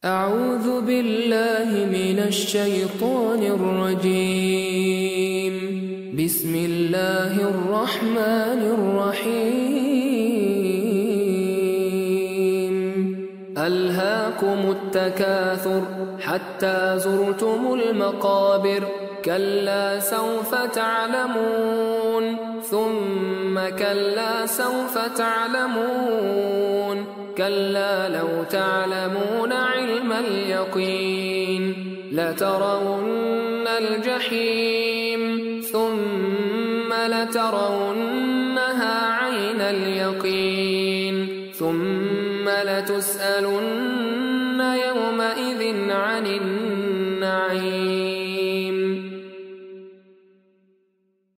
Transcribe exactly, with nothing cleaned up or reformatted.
أعوذ بالله من الشيطان الرجيم. بسم الله الرحمن الرحيم. ألهاكم التكاثر حتى زرتم المقابر، كلا سوف تعلمون ثم كلا سوف تعلمون، كلا لو تعلمون علم اليقين لترون الجحيم ثم لترونها عين اليقين ثم لتسألن يومئذ عن النعيم.